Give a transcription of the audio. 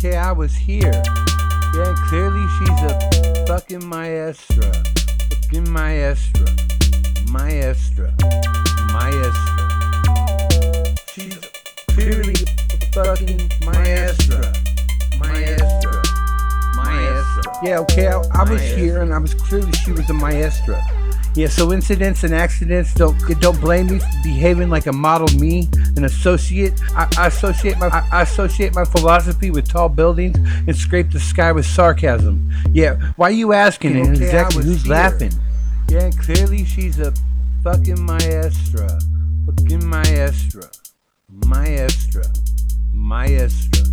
okay, I was here. Yeah, clearly she's a fucking maestra. Fucking maestra. Maestra. Maestra. She's clearly a fucking maestra. Maestra. Maestra. Yeah, okay, I was here and I was clearly she was a maestra. Yeah, so incidents and accidents, don't blame me for behaving like a model me, an associate. I associate my philosophy with tall buildings and scrape the sky with sarcasm. Yeah, why are you asking? And Okay, exactly who's here. laughing? Yeah, clearly she's a fucking maestra. Fucking maestra. Maestra. Maestra.